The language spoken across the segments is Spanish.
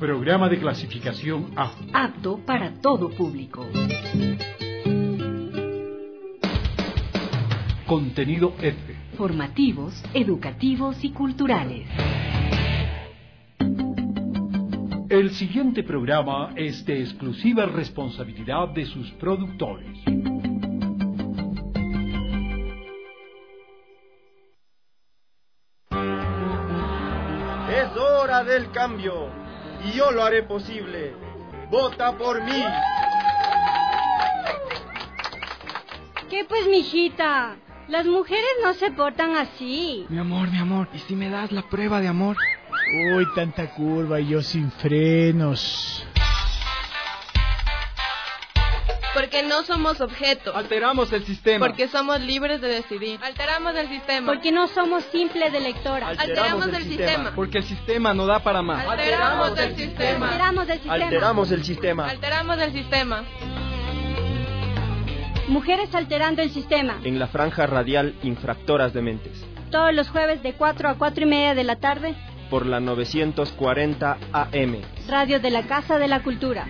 Programa de clasificación A. Apto para todo público. Contenido F. Formativos, educativos y culturales. El siguiente programa es de exclusiva responsabilidad de sus productores. Es hora del cambio y yo lo haré posible. ¡Vota por mí! ¿Qué pues, mijita? Las mujeres no se portan así. Mi amor, ¿y si me das la prueba de amor? Uy, tanta curva y yo sin frenos. Porque no somos objetos. Alteramos el sistema. Porque somos libres de decidir. Alteramos el sistema. Porque no somos simples electoras. Alteramos el sistema. Porque el sistema no da para más. Alteramos el sistema. Alteramos el sistema. Alteramos el sistema. Alteramos el sistema. Mujeres alterando el sistema. En la franja radial Infractoras de Mentes. Todos los jueves de 4 a 4:30 de la tarde. Por la 940 AM. Radio de la Casa de la Cultura.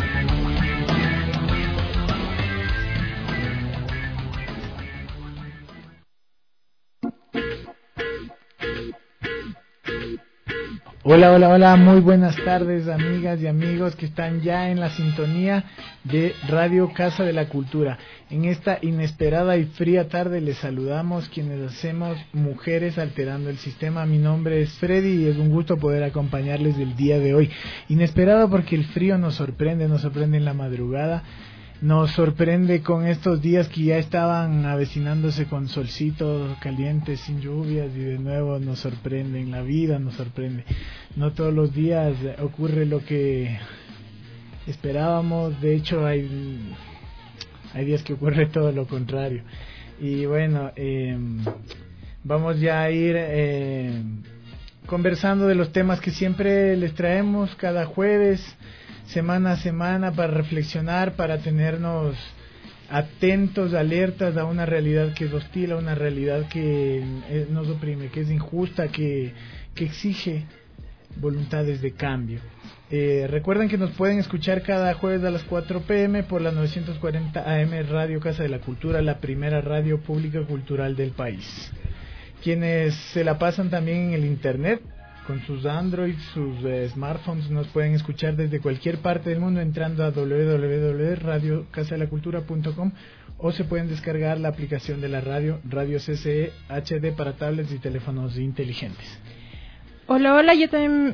Hola, muy buenas tardes, amigas y amigos que están ya en la sintonía de Radio Casa de la Cultura. En esta inesperada y fría tarde les saludamos quienes hacemos Mujeres Alterando el Sistema. Mi nombre es Freddy y es un gusto poder acompañarles el día de hoy. Inesperado porque el frío nos sorprende en la madrugada. Nos sorprende con estos días que ya estaban avecinándose con solcito caliente, sin lluvias, y de nuevo nos sorprende, en la vida nos sorprende. No todos los días ocurre lo que esperábamos, de hecho hay días que ocurre todo lo contrario. Y bueno, vamos ya a ir conversando de los temas que siempre les traemos cada jueves, semana a semana, para reflexionar, para tenernos atentos, alertas a una realidad que es hostil, a una realidad que nos oprime, que es injusta, que exige voluntades de cambio. Recuerden que nos pueden escuchar cada jueves a las 4 p.m. por la 940 AM Radio Casa de la Cultura, la primera radio pública cultural del país. Quienes se la pasan también en el internet, con sus Android, sus smartphones, nos pueden escuchar desde cualquier parte del mundo entrando a www.radiocasadelacultura.com, o se pueden descargar la aplicación de la radio CCE HD para tablets y teléfonos inteligentes. Hola, yo también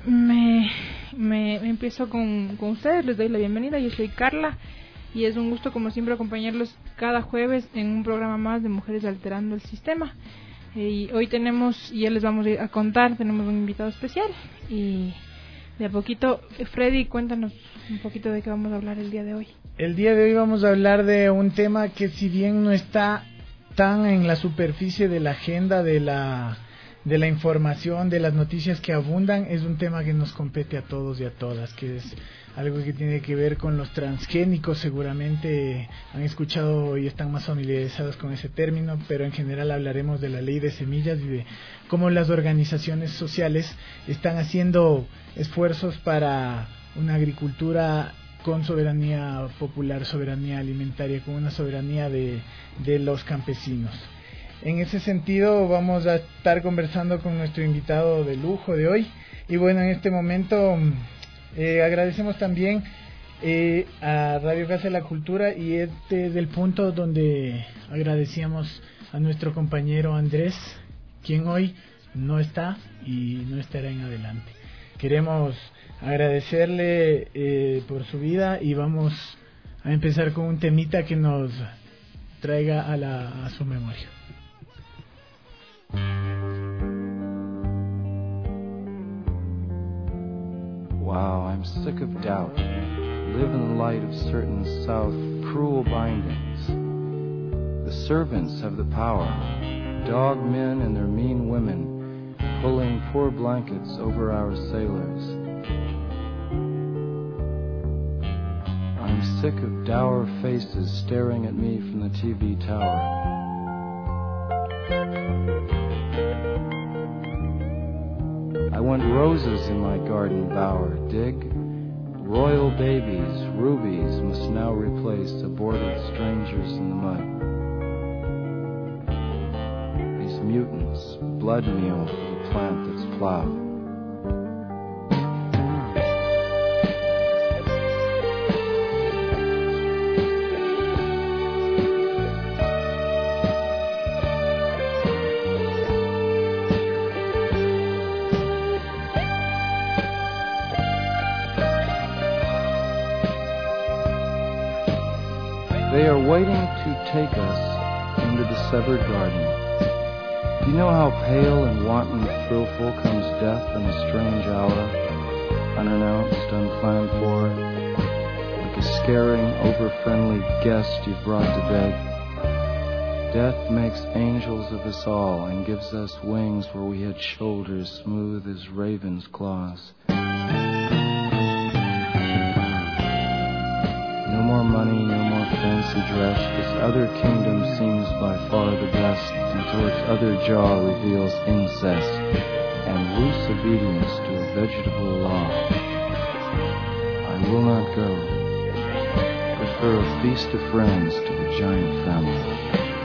me empiezo con ustedes, les doy la bienvenida. Yo soy Carla y es un gusto como siempre acompañarlos cada jueves en un programa más de Mujeres Alterando el Sistema. Y hoy tenemos, y ya les vamos a contar, tenemos un invitado especial. Y de a poquito, Freddy, cuéntanos un poquito de qué vamos a hablar el día de hoy. El día de hoy vamos a hablar de un tema que, si bien no está tan en la superficie de la agenda de la información, de las noticias que abundan, es un tema que nos compete a todos y a todas, que es algo que tiene que ver con los transgénicos. Seguramente han escuchado y están más familiarizados con ese término, pero en general hablaremos de la ley de semillas y de cómo las organizaciones sociales están haciendo esfuerzos para una agricultura con soberanía popular, soberanía alimentaria, con una soberanía de los campesinos. En ese sentido vamos a estar conversando con nuestro invitado de lujo de hoy. Y bueno, en este momento agradecemos también a Radio Casa de la Cultura, y este es el punto donde agradecíamos a nuestro compañero Andrés, quien hoy no está y no estará en adelante. Queremos agradecerle por su vida y vamos a empezar con un temita que nos traiga a su memoria. Wow, I'm sick of doubt. Live in the light of certain south cruel bindings. The servants have the power. Dog men and their mean women pulling poor blankets over our sailors. I'm sick of dour faces staring at me from the TV tower. I want roses in my garden bower, dig, Royal babies, rubies, must now replace aborted strangers in the mud. These mutants, blood meal for the plant that's plowed. They are waiting to take us into the severed garden. Do you know how pale and wanton thrillful comes death in a strange hour, unannounced, unplanned for, like a scaring, over-friendly guest you've brought to bed? Death makes angels of us all and gives us wings where we had shoulders smooth as ravens' claws. No more money, no more fancy dress. This other kingdom seems by far the best, until its other jaw reveals incest and loose obedience to a vegetable law. I will not go. Prefer a feast of friends to the giant family.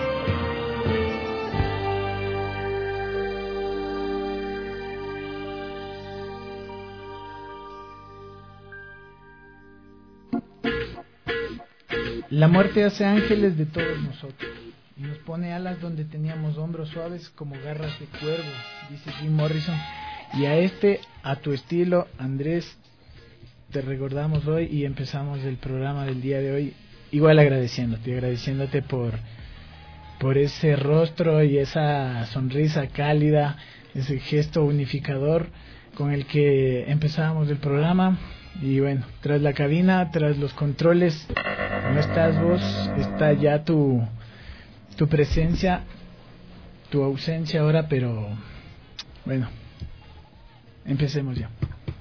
La muerte hace ángeles de todos nosotros y nos pone alas donde teníamos hombros suaves como garras de cuervo, dice Jim Morrison. Y a tu estilo, Andrés, te recordamos hoy y empezamos el programa del día de hoy igual agradeciéndote por ese rostro y esa sonrisa cálida, ese gesto unificador con el que empezábamos el programa. Y bueno, tras la cabina, tras los controles, no estás vos, está ya tu presencia, tu ausencia ahora, pero bueno, empecemos ya.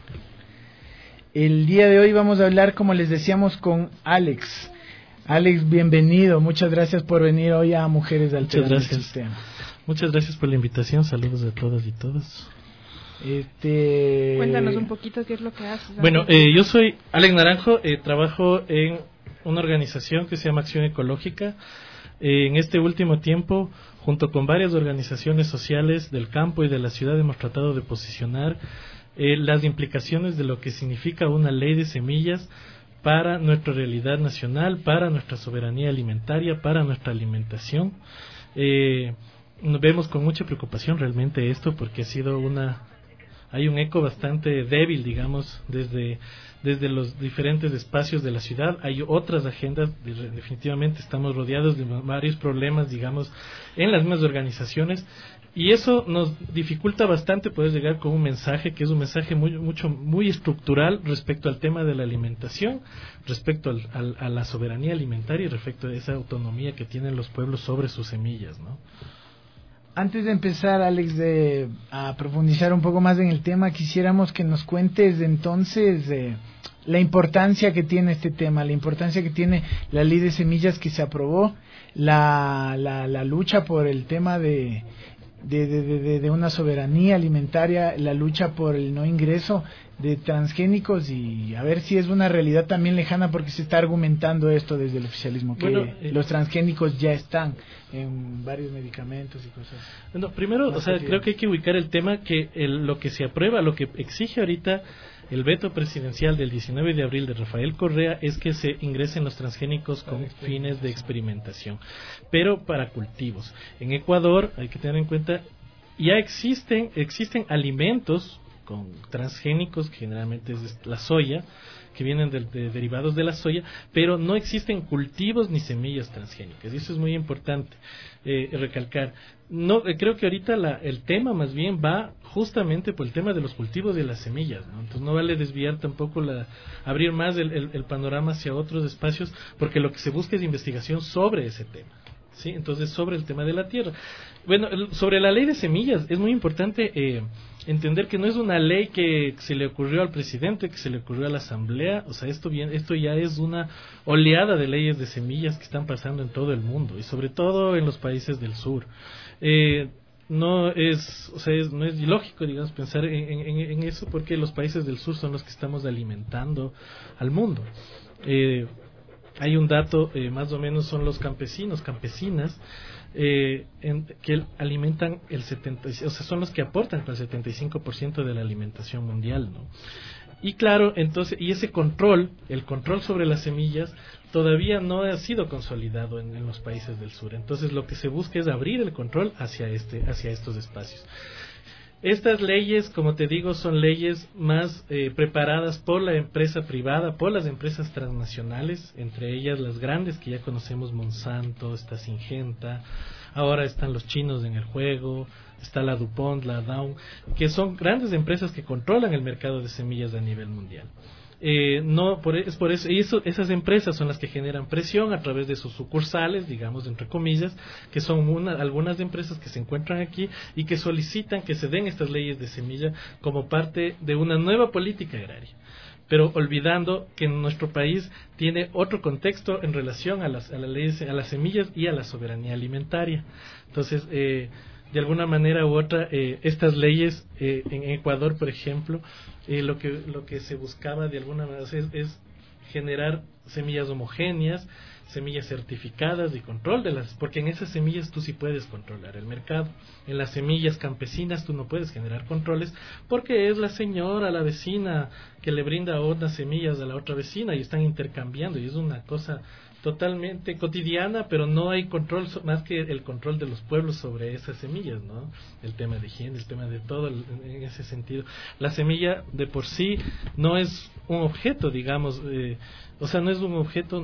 El día de hoy vamos a hablar, como les decíamos, con Alex. Alex, bienvenido, muchas gracias por venir hoy a Mujeres Alterando el Sistema. Muchas gracias por la invitación, saludos a todas y todos. Cuéntanos un poquito qué es lo que haces. Bueno, yo soy Alex Naranjo, trabajo en una organización que se llama Acción Ecológica. En este último tiempo, junto con varias organizaciones sociales del campo y de la ciudad, hemos tratado de posicionar las implicaciones de lo que significa una ley de semillas para nuestra realidad nacional, para nuestra soberanía alimentaria, para nuestra alimentación. Vemos con mucha preocupación realmente esto, porque hay un eco bastante débil, digamos, desde los diferentes espacios de la ciudad. Hay otras agendas, definitivamente estamos rodeados de varios problemas, digamos, en las mismas organizaciones, y eso nos dificulta bastante poder llegar con un mensaje que es un mensaje muy estructural respecto al tema de la alimentación, respecto a la soberanía alimentaria y respecto a esa autonomía que tienen los pueblos sobre sus semillas, ¿no? Antes de empezar, Alex, a profundizar un poco más en el tema, quisiéramos que nos cuentes entonces la importancia que tiene este tema, la importancia que tiene la ley de semillas que se aprobó, la lucha por el tema de una soberanía alimentaria, la lucha por el no ingreso de transgénicos, y a ver si es una realidad también lejana, porque se está argumentando esto desde el oficialismo, que los transgénicos ya están en varios medicamentos y cosas. Bueno, primero, creo que hay que ubicar el tema que lo que se aprueba, lo que exige ahorita el veto presidencial del 19 de abril de Rafael Correa es que se ingresen los transgénicos con fines de experimentación, pero para cultivos. En Ecuador, hay que tener en cuenta, ya existen alimentos con transgénicos, que generalmente es la soya, que vienen de derivados de la soya, pero no existen cultivos ni semillas transgénicas, y eso es muy importante recalcar. Creo que ahorita el tema más bien va justamente por el tema de los cultivos de las semillas, ¿no? Entonces no vale desviar tampoco, abrir más el panorama hacia otros espacios, porque lo que se busca es investigación sobre ese tema. ¿Sí? Entonces, sobre el tema de la tierra. Bueno, sobre la ley de semillas, es muy importante entender que no es una ley que se le ocurrió al presidente, que se le ocurrió a la asamblea. O sea, esto ya es una oleada de leyes de semillas que están pasando en todo el mundo, y sobre todo en los países del sur. no es ilógico, digamos, pensar en eso, porque los países del sur son los que estamos alimentando al mundo. Hay un dato, más o menos son los campesinos, campesinas, que alimentan el 70%, o sea, son los que aportan el 75% de la alimentación mundial, ¿no? Y claro, entonces, y ese control, el control sobre las semillas, todavía no ha sido consolidado en los países del sur. Entonces, lo que se busca es abrir el control hacia estos espacios. Estas leyes, como te digo, son leyes más preparadas por la empresa privada, por las empresas transnacionales, entre ellas las grandes que ya conocemos, Monsanto, está Syngenta, ahora están los chinos en el juego, está la DuPont, la Dow, que son grandes empresas que controlan el mercado de semillas a nivel mundial. Es por eso, y esas empresas son las que generan presión a través de sus sucursales, digamos, entre comillas, que son algunas empresas que se encuentran aquí y que solicitan que se den estas leyes de semilla como parte de una nueva política agraria, pero olvidando que nuestro país tiene otro contexto en relación a las leyes, a las semillas y a la soberanía alimentaria. Entonces, de alguna manera u otra, estas leyes en Ecuador, por ejemplo, lo que se buscaba de alguna manera es generar semillas homogéneas, semillas certificadas y control de las, porque en esas semillas tú sí puedes controlar el mercado. En las semillas campesinas tú no puedes generar controles porque es la señora, la vecina que le brinda unas semillas a la otra vecina y están intercambiando, y es una cosa totalmente cotidiana, pero no hay control más que el control de los pueblos sobre esas semillas, ¿no? El tema de higiene, el tema de todo en ese sentido. La semilla de por sí no es un objeto, digamos, o sea, no es un objeto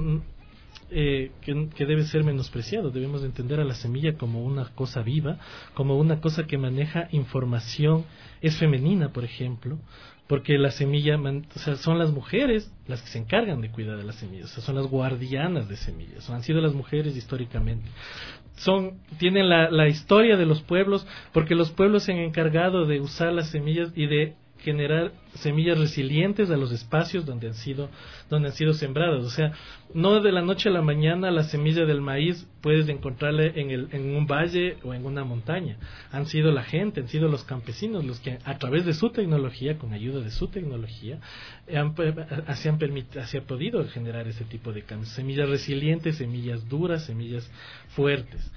que debe ser menospreciado. Debemos entender a la semilla como una cosa viva, como una cosa que maneja información, es femenina, por ejemplo, porque la semilla, o sea, son las mujeres las que se encargan de cuidar de las semillas, o sea, son las guardianas de semillas, han sido las mujeres históricamente. Tienen la historia de los pueblos, porque los pueblos se han encargado de usar las semillas y de generar semillas resilientes a los espacios donde han sido sembradas. O sea, no de la noche a la mañana la semilla del maíz puedes encontrarla en un valle o en una montaña. Han sido la gente, han sido los campesinos los que a través de su tecnología, con ayuda de su tecnología, se han podido generar ese tipo de cambios. Semillas resilientes, semillas duras, semillas fuertes.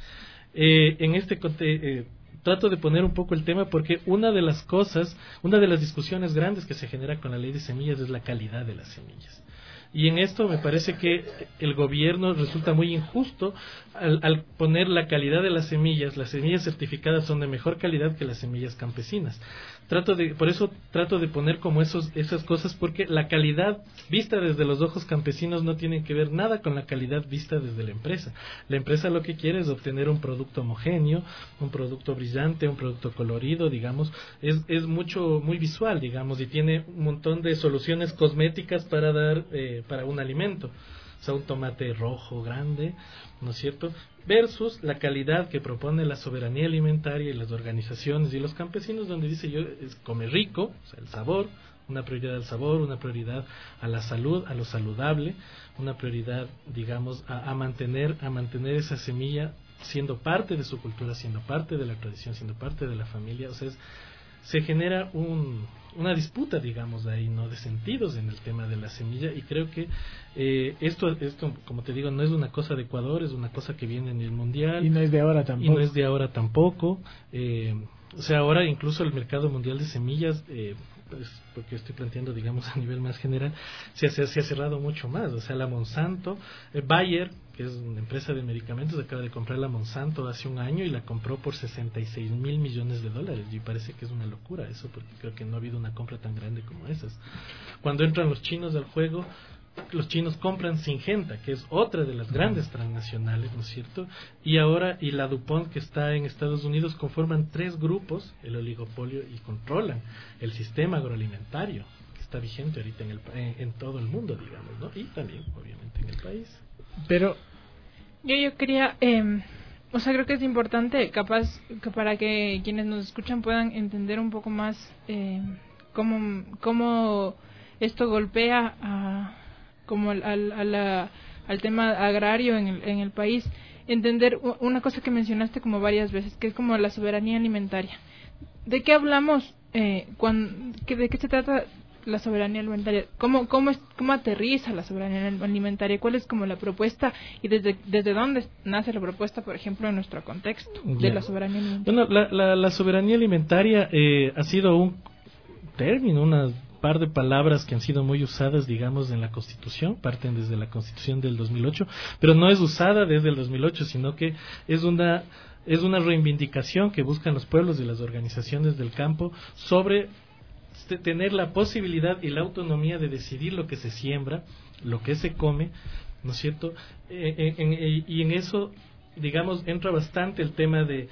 En este contexto, trato de poner un poco el tema porque una de las discusiones grandes que se genera con la ley de semillas es la calidad de las semillas. Y en esto me parece que el gobierno resulta muy injusto al poner la calidad de las semillas. Las semillas certificadas son de mejor calidad que las semillas campesinas. Por eso trato de poner como esas cosas, porque la calidad vista desde los ojos campesinos no tiene que ver nada con la calidad vista desde la empresa. La empresa lo que quiere es obtener un producto homogéneo, un producto brillante, un producto colorido, digamos. Es muy visual, digamos, y tiene un montón de soluciones cosméticas para dar para un alimento. O sea, un tomate rojo grande, ¿no es cierto? Versus la calidad que propone la soberanía alimentaria y las organizaciones y los campesinos, donde dice yo, es come rico, o sea, el sabor, una prioridad al sabor, una prioridad a la salud, a lo saludable, una prioridad, digamos, a mantener esa semilla siendo parte de su cultura, siendo parte de la tradición, siendo parte de la familia. O sea, se genera una disputa, digamos, ahí, ¿no?, de sentidos en el tema de la semilla, y creo que esto, como te digo, no es una cosa de Ecuador, es una cosa que viene en el mundial. Y no es de ahora tampoco. O sea, ahora incluso el mercado mundial de semillas, pues, porque estoy planteando, digamos, a nivel más general, se ha cerrado mucho más. O sea, la Monsanto, Bayer, que es una empresa de medicamentos, acaba de comprar la Monsanto hace un año y la compró por $66 mil millones. Y parece que es una locura eso, porque creo que no ha habido una compra tan grande como esas. Cuando entran los chinos al juego, los chinos compran Syngenta, que es otra de las grandes transnacionales, ¿no es cierto? Y la DuPont, que está en Estados Unidos, conforman 3 grupos, el oligopolio, y controlan el sistema agroalimentario que está vigente ahorita en todo el mundo, digamos, ¿no? Y también, obviamente, en el país. Pero yo quería, creo que es importante, capaz, que para que quienes nos escuchan puedan entender un poco más cómo esto golpea al tema agrario en el país. entender una cosa que mencionaste como varias veces, que es como la soberanía alimentaria. ¿De qué hablamos? ¿De qué se trata la soberanía alimentaria? ¿Cómo aterriza la soberanía alimentaria? ¿Cuál es como la propuesta y desde dónde nace la propuesta, por ejemplo, en nuestro contexto de la soberanía alimentaria? Bueno, la soberanía alimentaria ha sido un término, una par de palabras que han sido muy usadas, digamos, en la Constitución, parten desde la Constitución del 2008, pero no es usada desde el 2008, sino que es una reivindicación que buscan los pueblos y las organizaciones del campo sobre tener la posibilidad y la autonomía de decidir lo que se siembra, lo que se come, ¿no es cierto? Y en eso, digamos, entra bastante el tema de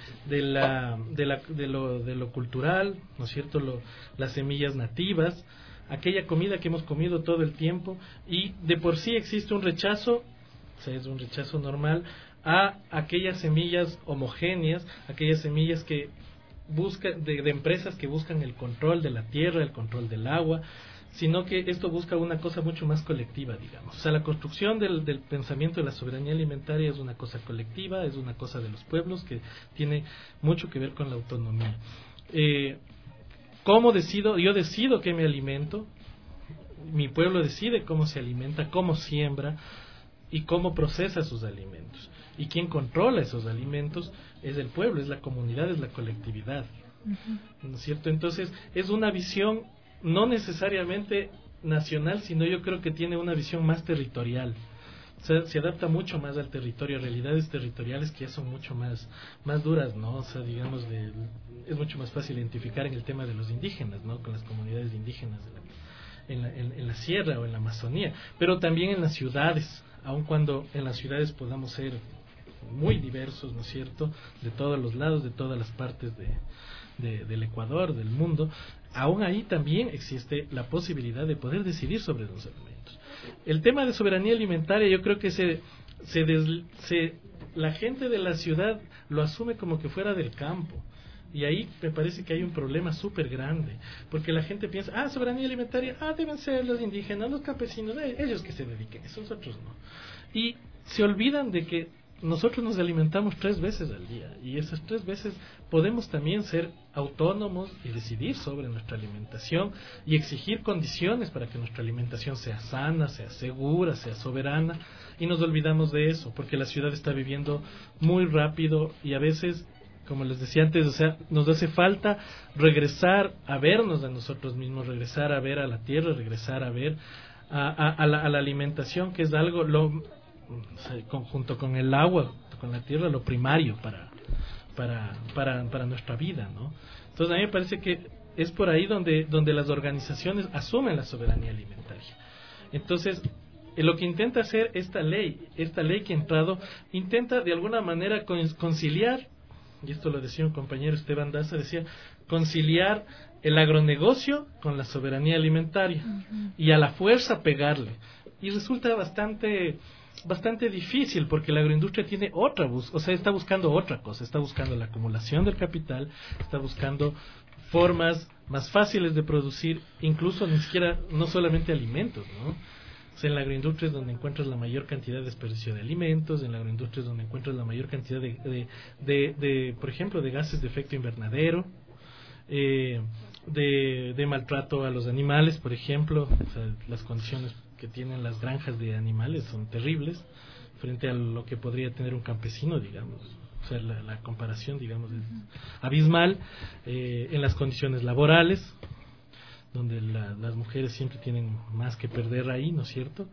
lo cultural, ¿no es cierto? Las semillas nativas, aquella comida que hemos comido todo el tiempo, y de por sí existe un rechazo, o sea, es un rechazo normal a aquellas semillas homogéneas, aquellas semillas que buscan de empresas que buscan el control de la tierra, el control del agua, sino que esto busca una cosa mucho más colectiva, digamos. O sea, la construcción del pensamiento de la soberanía alimentaria es una cosa colectiva, es una cosa de los pueblos que tiene mucho que ver con la autonomía. ¿Cómo decido? Yo decido qué me alimento, mi pueblo decide cómo se alimenta, cómo siembra y cómo procesa sus alimentos. Y quien controla esos alimentos es el pueblo, es la comunidad, es la colectividad. ¿No es cierto? Entonces, es una visión no necesariamente nacional, sino yo creo que tiene una visión más territorial. O sea, se adapta mucho más al territorio, a realidades territoriales que ya son mucho más duras, ¿no? O sea, digamos, es mucho más fácil identificar en el tema de los indígenas, ¿no? Con las comunidades indígenas en la sierra o en la Amazonía, pero también en las ciudades, aun cuando en las ciudades podamos ser muy diversos, ¿no es cierto?, de todos los lados, de todas las partes del Ecuador, del mundo, aún ahí también existe la posibilidad de poder decidir sobre los alimentos. El tema de soberanía alimentaria, yo creo que la gente de la ciudad lo asume como que fuera del campo. Y ahí me parece que hay un problema súper grande, porque la gente piensa, soberanía alimentaria, deben ser los indígenas, los campesinos, ellos que se dediquen, nosotros no. Y se olvidan de que nosotros nos alimentamos 3 veces al día, y esas 3 veces podemos también ser autónomos y decidir sobre nuestra alimentación y exigir condiciones para que nuestra alimentación sea sana, sea segura, sea soberana, y nos olvidamos de eso, porque la ciudad está viviendo muy rápido y a veces, como les decía antes, o sea, nos hace falta regresar a vernos a nosotros mismos, regresar a ver a la tierra, regresar a ver a la alimentación, que es algo, junto con el agua, con la tierra, lo primario para nuestra vida, ¿no? Entonces, a mí me parece que es por ahí donde las organizaciones asumen la soberanía alimentaria. Entonces, lo que intenta hacer esta ley que ha entrado, intenta de alguna manera conciliar, y esto lo decía un compañero, Esteban Daza, decía, conciliar el agronegocio con la soberanía alimentaria, y a la fuerza pegarle. Y resulta bastante difícil, porque la agroindustria tiene está buscando otra cosa, está buscando la acumulación del capital, está buscando formas más fáciles de producir, incluso no solamente alimentos, ¿no? O sea, en la agroindustria es donde encuentras la mayor cantidad de desperdicio de alimentos, en la agroindustria es donde encuentras la mayor cantidad de por ejemplo, de gases de efecto invernadero, de maltrato a los animales, por ejemplo. O sea, las condiciones que tienen las granjas de animales son terribles frente a lo que podría tener un campesino, digamos. O sea, la comparación, digamos, es abismal. En las condiciones laborales, donde las mujeres siempre tienen más que perder ahí, ¿no es cierto?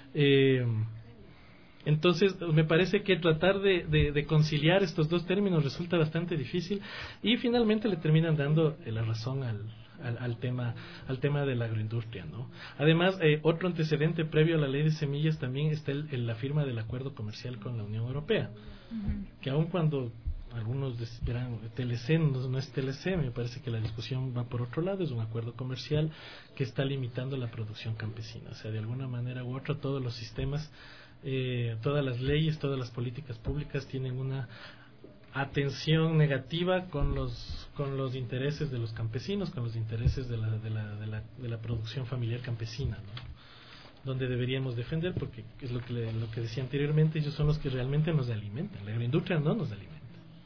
Entonces, me parece que tratar de conciliar estos dos términos resulta bastante difícil, y finalmente le terminan dando la razón al tema de la agroindustria, ¿no? Además, otro antecedente previo a la ley de semillas también está la firma del acuerdo comercial con la Unión Europea, que aun cuando algunos dirán TLC, no es TLC, me parece que la discusión va por otro lado, es un acuerdo comercial que está limitando la producción campesina. O sea, de alguna manera u otra, todos los sistemas, todas las leyes, todas las políticas públicas tienen una atención negativa con los intereses de los campesinos, con los intereses de la producción familiar campesina, ¿no? donde deberíamos defender, porque es lo que decía anteriormente, ellos son los que realmente nos alimentan. La agroindustria no nos alimenta.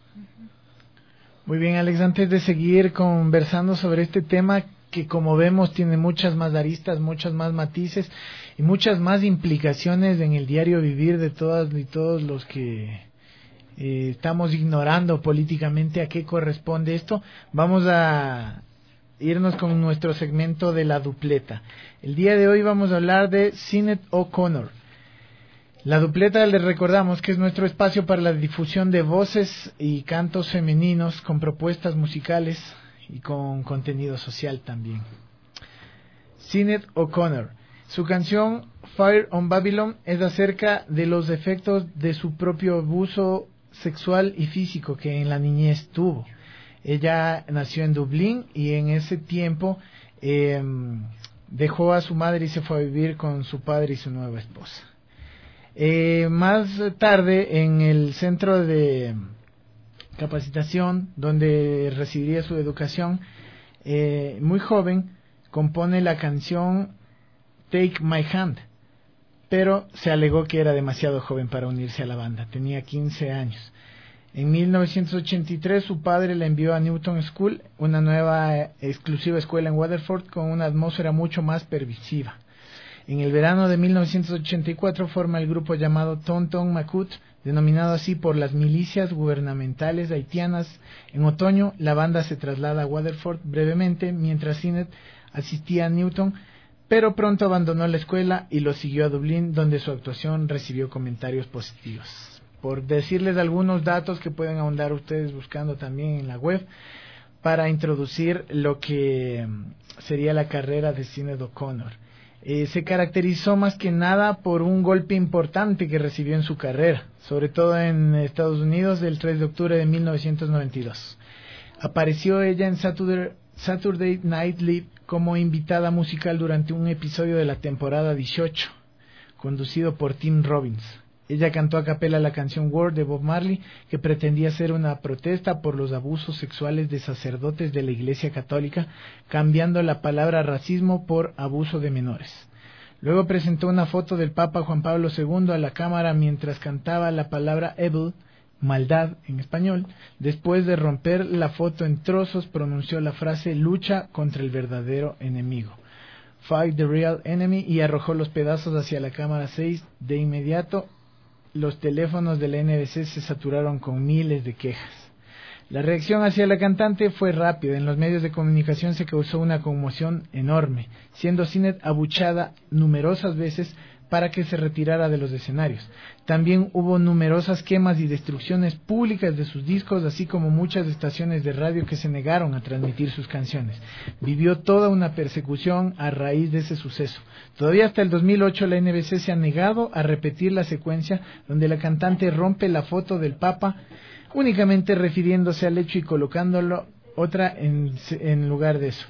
Muy bien, Alex, antes de seguir conversando sobre este tema que, como vemos, tiene muchas más aristas, muchas más matices y muchas más implicaciones en el diario vivir de todas y todos los que estamos ignorando políticamente a qué corresponde esto, vamos a irnos con nuestro segmento de la dupleta. El día de hoy vamos a hablar de Sinéad O'Connor. La dupleta, les recordamos que es nuestro espacio para la difusión de voces y cantos femeninos con propuestas musicales y con contenido social también. Sinéad O'Connor. Su canción Fire on Babylon es acerca de los efectos de su propio abuso sexual y físico que en la niñez tuvo. Ella nació en Dublín y en ese tiempo dejó a su madre y se fue a vivir con su padre y su nueva esposa. Más tarde, en el centro de capacitación donde recibiría su educación, muy joven, compone la canción Take My Hand, pero se alegó que era demasiado joven para unirse a la banda, tenía 15 años. En 1983 su padre la envió a Newton School, una nueva exclusiva escuela en Waterford con una atmósfera mucho más permisiva. En el verano de 1984 forma el grupo llamado Ton Ton Macoute, denominado así por las milicias gubernamentales haitianas. En otoño la banda se traslada a Waterford brevemente mientras Sinéad asistía a Newton, pero pronto abandonó la escuela y lo siguió a Dublín, donde su actuación recibió comentarios positivos. Por decirles algunos datos que pueden ahondar ustedes buscando también en la web para introducir lo que sería la carrera de Sinéad O'Connor. Se caracterizó más que nada por un golpe importante que recibió en su carrera, sobre todo en Estados Unidos, el 3 de octubre de 1992. Apareció ella en Saturday Night Live como invitada musical durante un episodio de la temporada 18, conducido por Tim Robbins. Ella cantó a capela la canción Word de Bob Marley, que pretendía ser una protesta por los abusos sexuales de sacerdotes de la Iglesia Católica, cambiando la palabra racismo por abuso de menores. Luego presentó una foto del Papa Juan Pablo II a la cámara mientras cantaba la palabra evil, maldad en español. Después de romper la foto en trozos, pronunció la frase lucha contra el verdadero enemigo, fight the real enemy, y arrojó los pedazos hacia la cámara 6. De inmediato, los teléfonos de la NBC se saturaron con miles de quejas. La reacción hacia la cantante fue rápida. En los medios de comunicación se causó una conmoción enorme, siendo Sinéad abuchada numerosas veces para que se retirara de los escenarios. También hubo numerosas quemas y destrucciones públicas de sus discos, así como muchas estaciones de radio que se negaron a transmitir sus canciones. Vivió toda una persecución a raíz de ese suceso. Todavía hasta el 2008 la NBC se ha negado a repetir la secuencia donde la cantante rompe la foto del Papa, únicamente refiriéndose al hecho y colocándolo otra en lugar de eso.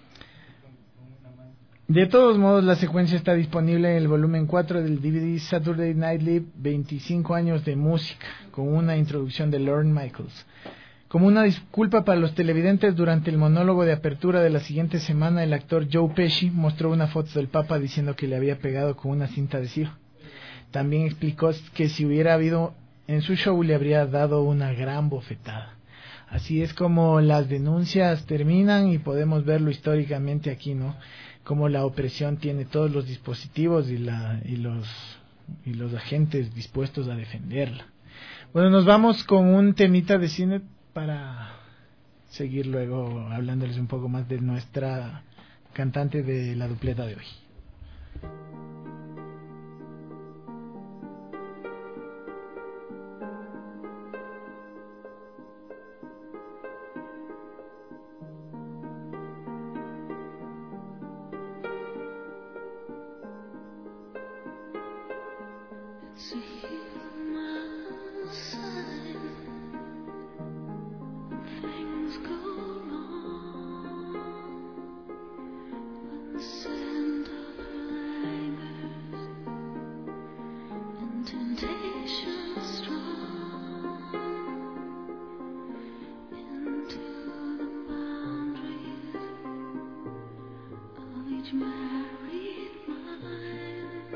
De todos modos, la secuencia está disponible en el volumen 4 del DVD Saturday Night Live, 25 años de música, con una introducción de Lorne Michaels. Como una disculpa para los televidentes, durante el monólogo de apertura de la siguiente semana, el actor Joe Pesci mostró una foto del Papa diciendo que le había pegado con una cinta adhesiva. También explicó que si hubiera habido en su show le habría dado una gran bofetada. Así es como las denuncias terminan y podemos verlo históricamente aquí, ¿no? Como la opresión tiene todos los dispositivos y los agentes dispuestos a defenderla. Bueno, nos vamos con un temita de cine para seguir luego hablándoles un poco más de nuestra cantante de la dupleta de hoy. Married mind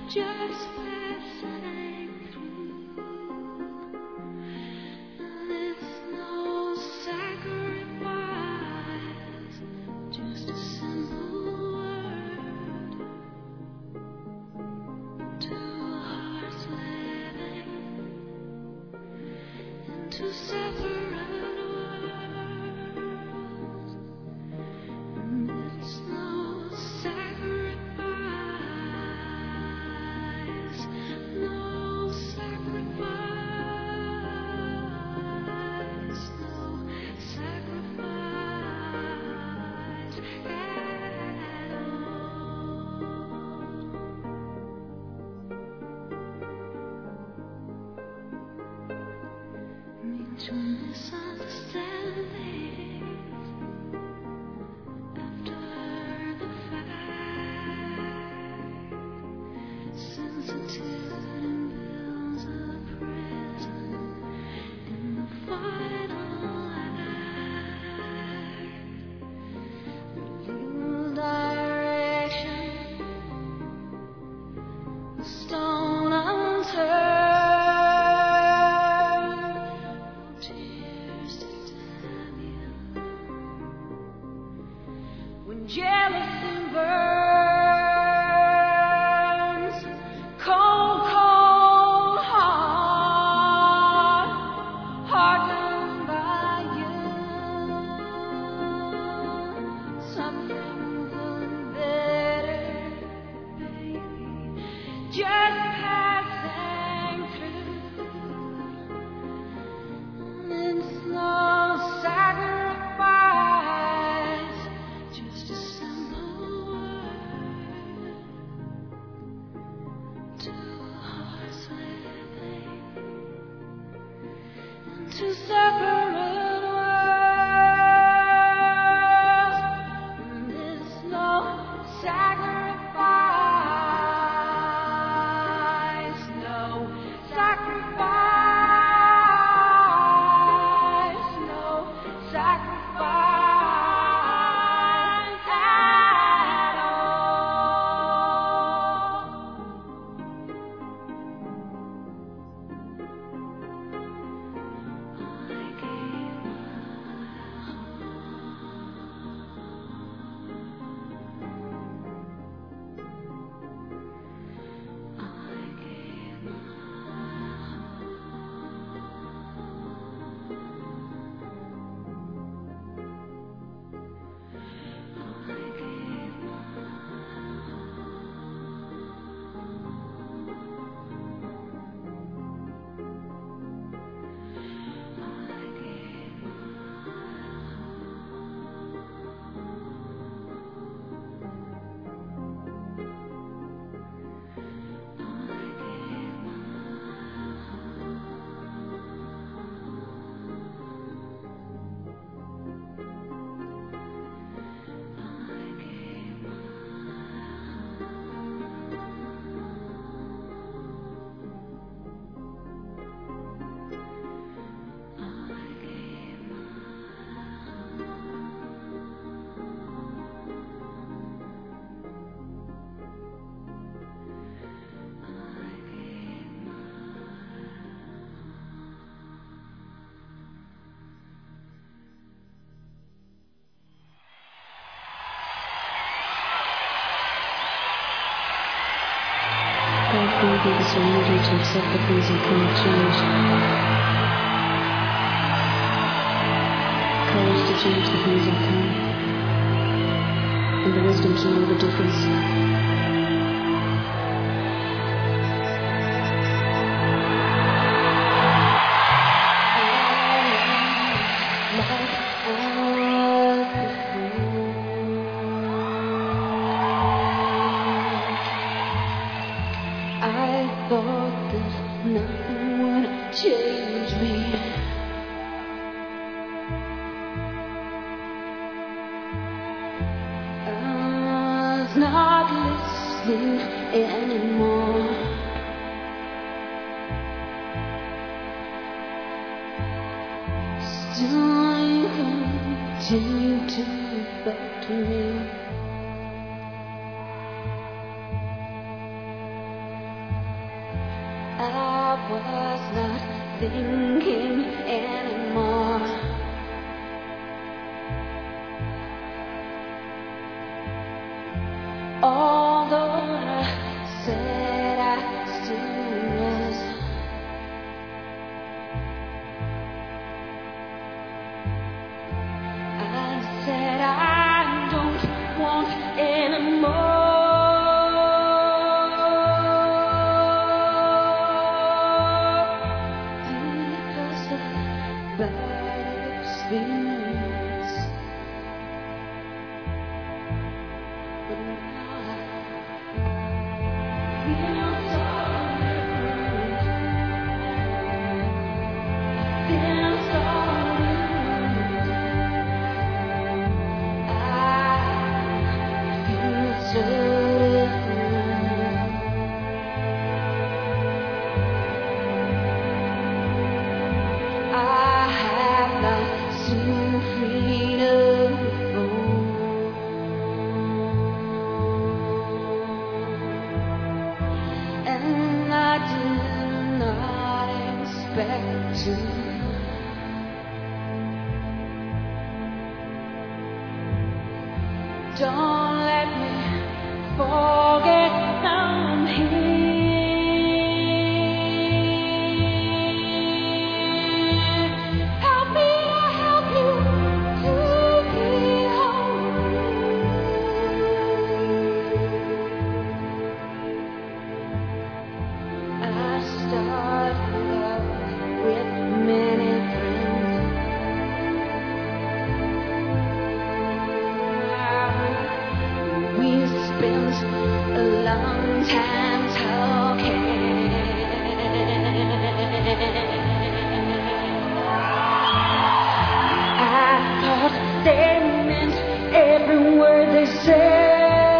just passing through. And it's no sacrifice, just a simple word. Two hearts living in two separate worlds. And it's no sacrifice, no sacrifice, no sacrifice at all. Mutual misunderstandings after the fact, sensitivity builds a prison in the final act. Legal direction, the stone unturned, no tears to damn you. When jealousy burns, cold, cold heart, hardened by you. Something better, baby, just passing through. And it's no sacrifice, just a simple word. Two hearts living in two separate worlds. And it's no sacrifice, no sacrifice, no sacrifice at all. I gave my heart. I gave my God will give us serenity to accept the things that cannot change. Courage to change the things that can. And the wisdom to know the difference. I thought that nothing would change me. I was not listening anymore. Still you continue to affect me. was not thinking anymore. Although I said I still was, I said I don't want anymore. Because of bad experience. But now I feel so different. Feel so different. I feel so different. I have not seen freedom before, and I did not expect to. Don't let me forget I'm here. Help me to help you to be whole. I started love with many friends. We spent a long time talking. I thought they meant every word they said.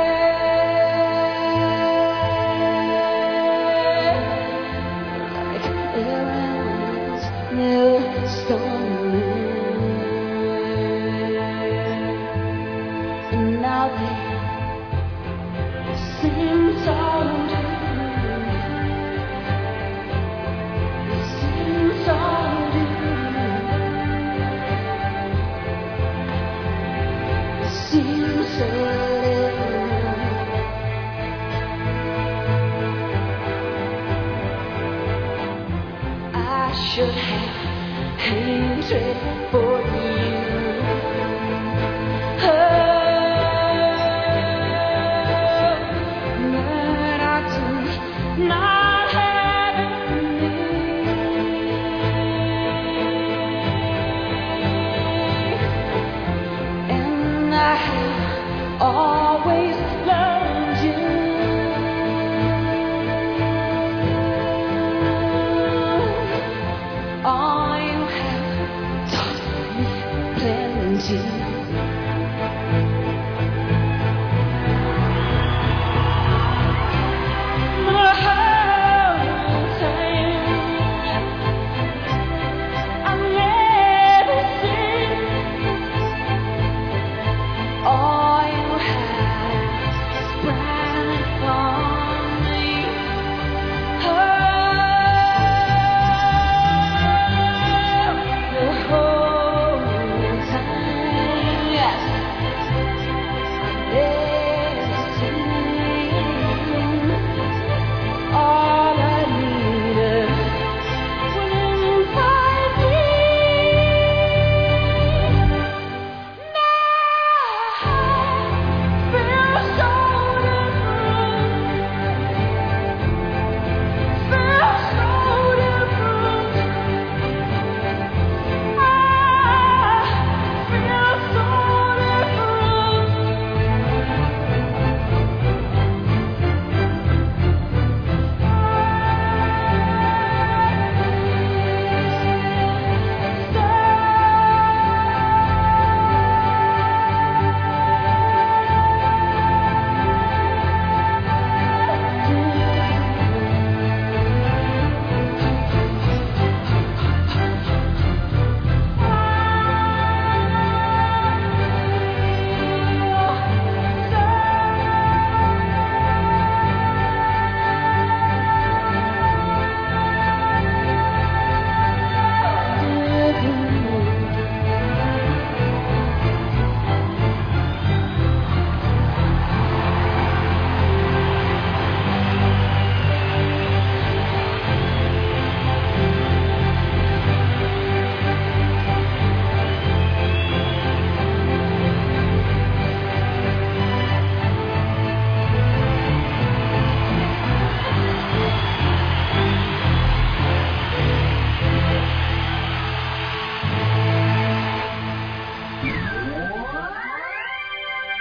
Like everyone's new story. And now they seem so different. They seem so different. They seem so different. I should have hatred for you. But I do not have it in me. And I have always loved you. All you have taught me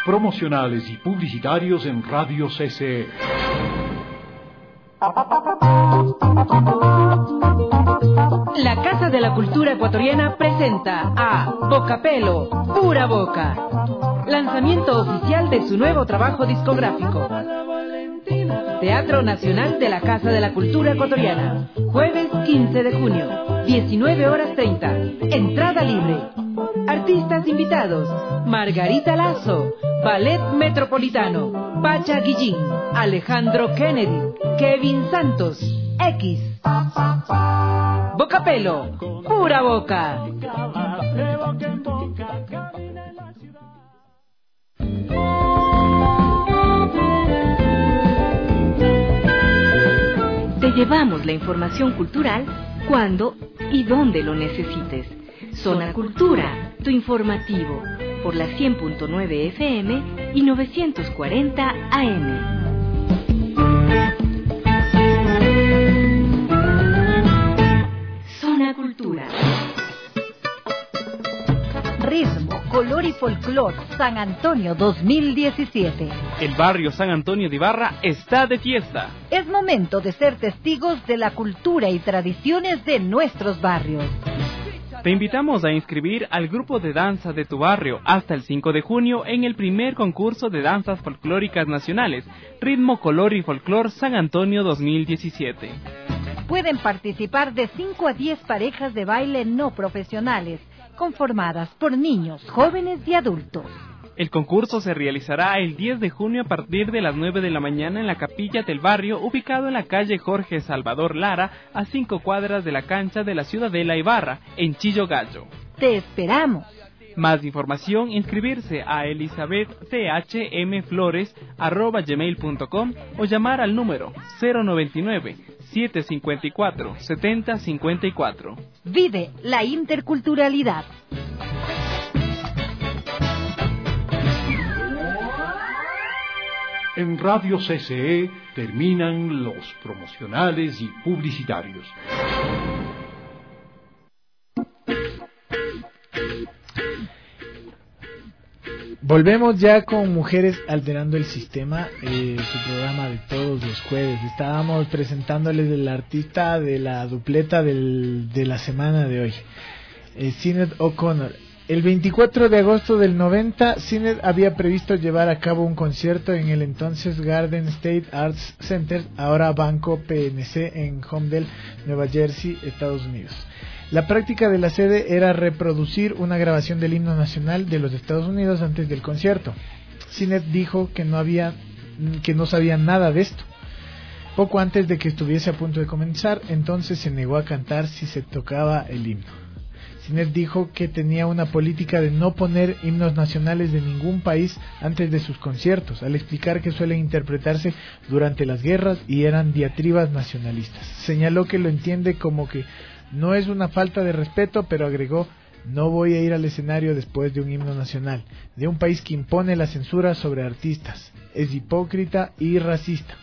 promocionales y publicitarios en Radio CCE. La Casa de la Cultura Ecuatoriana presenta a Bocapelo, Pura Boca. Lanzamiento oficial de su nuevo trabajo discográfico. Teatro Nacional de la Casa de la Cultura Ecuatoriana. Jueves 15 de junio, 19:30. Entrada libre. Artistas invitados: Margarita Lazo, Ballet Metropolitano, Pacha Guillín, Alejandro Kennedy, Kevin Santos, X. Bocapelo, Pura Boca. Te llevamos la información cultural cuando y donde lo necesites. Zona Cultura, tu informativo, por la 100.9 FM y 940 AM. Zona Cultura. Ritmo, color y folclor, San Antonio 2017. El barrio San Antonio de Ibarra está de fiesta. Es momento de ser testigos de la cultura y tradiciones de nuestros barrios. Te invitamos a inscribir al grupo de danza de tu barrio hasta el 5 de junio en el primer concurso de danzas folclóricas nacionales, Ritmo, Color y Folclor San Antonio 2017. Pueden participar de 5 a 10 parejas de baile no profesionales, conformadas por niños, jóvenes y adultos. El concurso se realizará el 10 de junio a partir de las 9 de la mañana en la capilla del barrio, ubicado en la calle Jorge Salvador Lara, a 5 cuadras de la cancha de la Ciudadela Ibarra, en Chillo Gallo. ¡Te esperamos! Más información, inscribirse a elizabethchmflores@gmail.com o llamar al número 099-754-7054. Vive la interculturalidad. En Radio CCE terminan los promocionales y publicitarios. Volvemos ya con Mujeres Alterando el Sistema, su programa de todos los jueves. Estábamos presentándoles el artista de la dupleta de la semana de hoy, Sinead O'Connor. El 24 de agosto del 90, Sinead había previsto llevar a cabo un concierto en el entonces Garden State Arts Center, ahora Banco PNC, en Holmdel, Nueva Jersey, Estados Unidos. La práctica de la sede era reproducir una grabación del himno nacional de los Estados Unidos antes del concierto. Sinead dijo que no sabía nada de esto. Poco antes de que estuviese a punto de comenzar, entonces se negó a cantar si se tocaba el himno. Sinead dijo que tenía una política de no poner himnos nacionales de ningún país antes de sus conciertos, al explicar que suelen interpretarse durante las guerras y eran diatribas nacionalistas. Señaló que lo entiende como que no es una falta de respeto, pero agregó: no voy a ir al escenario después de un himno nacional, de un país que impone la censura sobre artistas. Es hipócrita y racista.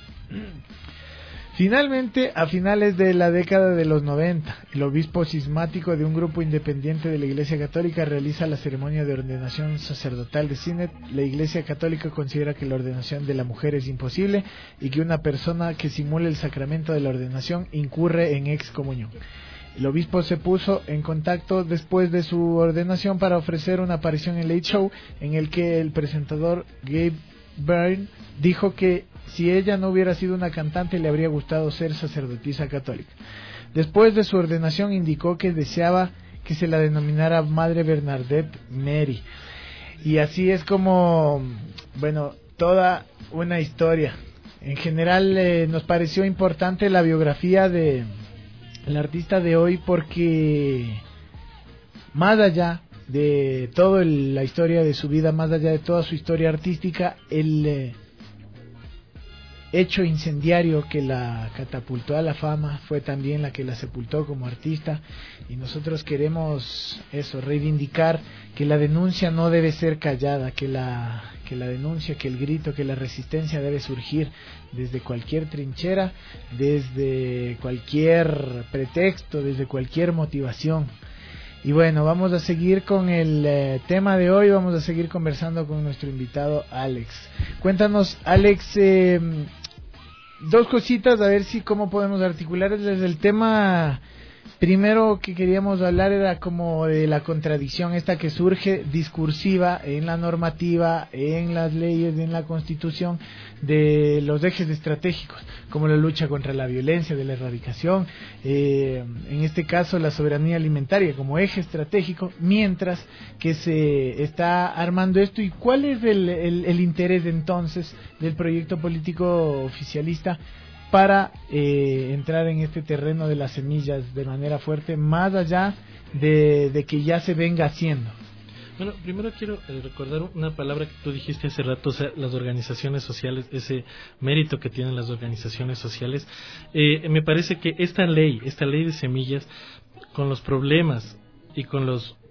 Finalmente, a finales de la década de los 90, el obispo cismático de un grupo independiente de la Iglesia Católica realiza la ceremonia de ordenación sacerdotal de Sinead. La Iglesia Católica considera que la ordenación de la mujer es imposible y que una persona que simule el sacramento de la ordenación incurre en excomunión. El obispo se puso en contacto después de su ordenación para ofrecer una aparición en Late Show, en el que el presentador Gabe Byrne dijo que si ella no hubiera sido una cantante le habría gustado ser sacerdotisa católica. Después de su ordenación indicó que deseaba que se la denominara Madre Bernadette Mary. Y así es como, toda una historia. En general nos pareció importante la biografía de el artista de hoy porque más allá de toda la historia de su vida, más allá de toda su historia artística, el hecho incendiario que la catapultó a la fama fue también la que la sepultó como artista, y nosotros queremos reivindicar que la denuncia no debe ser callada, que la denuncia, que el grito, que la resistencia debe surgir desde cualquier trinchera, desde cualquier pretexto, desde cualquier motivación. Y bueno, vamos a seguir con el tema de hoy, vamos a seguir conversando con nuestro invitado Alex. Cuéntanos, Alex, dos cositas, a ver si cómo podemos articular desde el tema. Primero que queríamos hablar era como de la contradicción esta que surge discursiva en la normativa, en las leyes, en la Constitución, de los ejes estratégicos, como la lucha contra la violencia, de la erradicación, en este caso la soberanía alimentaria como eje estratégico, mientras que se está armando esto. ¿Y cuál es el interés entonces del proyecto político oficialista para entrar en este terreno de las semillas de manera fuerte, más allá de que ya se venga haciendo? Bueno, primero quiero recordar una palabra que tú dijiste hace rato, o sea, las organizaciones sociales, ese mérito que tienen las organizaciones sociales. Me parece que esta ley de semillas, con los problemas y con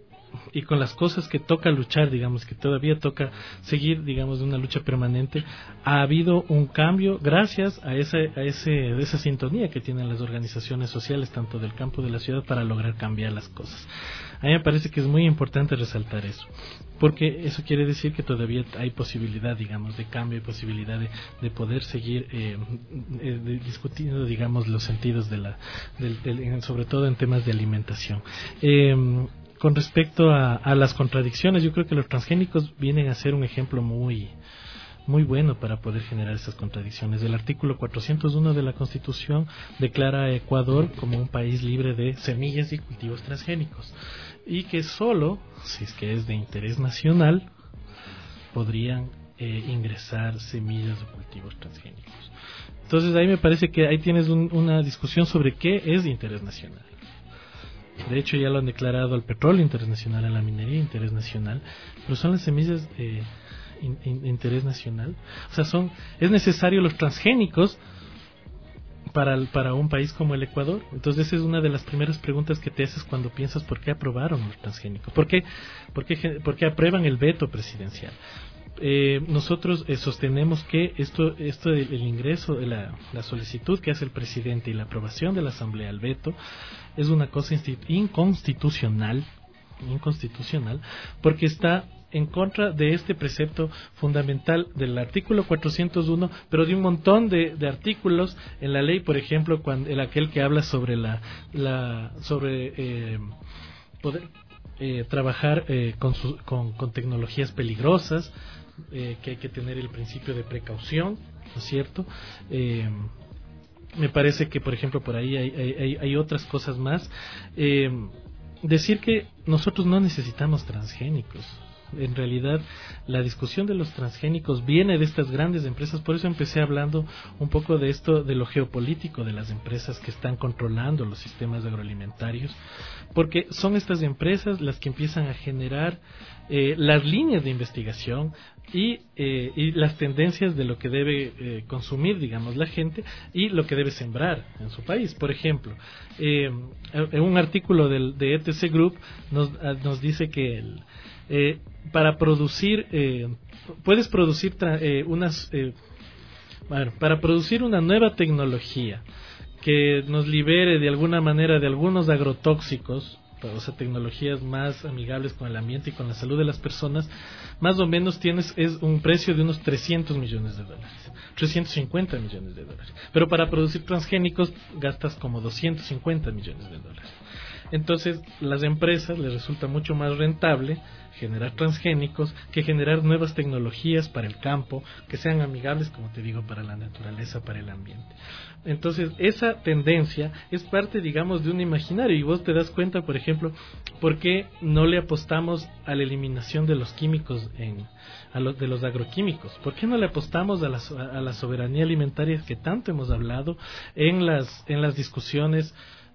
las cosas que toca luchar, digamos, que todavía toca seguir, digamos, de una lucha permanente, ha habido un cambio gracias a esa sintonía que tienen las organizaciones sociales, tanto del campo de la ciudad, para lograr cambiar las cosas. A mí me parece que es muy importante resaltar eso, porque eso quiere decir que todavía hay posibilidad, digamos, de cambio y posibilidad de poder seguir discutiendo, digamos, los sentidos sobre todo en temas de alimentación. Con respecto a las contradicciones, yo creo que los transgénicos vienen a ser un ejemplo muy bueno para poder generar esas contradicciones. El artículo 401 de la Constitución declara a Ecuador como un país libre de semillas y cultivos transgénicos, y que solo, si es que es de interés nacional, podrían ingresar semillas o cultivos transgénicos. Entonces ahí me parece que ahí tienes una discusión sobre qué es de interés nacional. De hecho ya lo han declarado al petróleo internacional, a la minería interés nacional, pero son las semillas interés nacional. O sea, es necesario los transgénicos para un país como el Ecuador. Entonces esa es una de las primeras preguntas que te haces cuando piensas por qué aprobaron los transgénicos, por qué aprueban el veto presidencial. Nosotros sostenemos que esto el ingreso, la solicitud que hace el presidente y la aprobación de la Asamblea al veto es una cosa inconstitucional, porque está en contra de este precepto fundamental del artículo 401, pero de un montón de artículos en la ley, por ejemplo, aquel que habla sobre poder trabajar con tecnologías peligrosas, que hay que tener el principio de precaución, ¿no es cierto? Me parece que, por ejemplo, por ahí hay otras cosas más. Decir que nosotros no necesitamos transgénicos. En realidad, la discusión de los transgénicos viene de estas grandes empresas. Por eso empecé hablando un poco de esto, de lo geopolítico de las empresas que están controlando los sistemas agroalimentarios, porque son estas empresas las que empiezan a generar las líneas de investigación y las tendencias de lo que debe consumir, digamos, la gente, y lo que debe sembrar en su país. Por ejemplo, en un artículo de ETC Group nos dice que para producir puedes producir para producir una nueva tecnología que nos libere de alguna manera de algunos agrotóxicos, o sea, tecnologías más amigables con el ambiente y con la salud de las personas, más o menos es un precio de unos $300 millones, $350 millones. Pero para producir transgénicos gastas como $250 millones. Entonces, las empresas les resulta mucho más rentable generar transgénicos que generar nuevas tecnologías para el campo, que sean amigables, como te digo, para la naturaleza, para el ambiente. Entonces, esa tendencia es parte, digamos, de un imaginario, y vos te das cuenta, por ejemplo, por qué no le apostamos a la eliminación de los químicos, de los agroquímicos. ¿Por qué no le apostamos a la soberanía alimentaria que tanto hemos hablado en las discusiones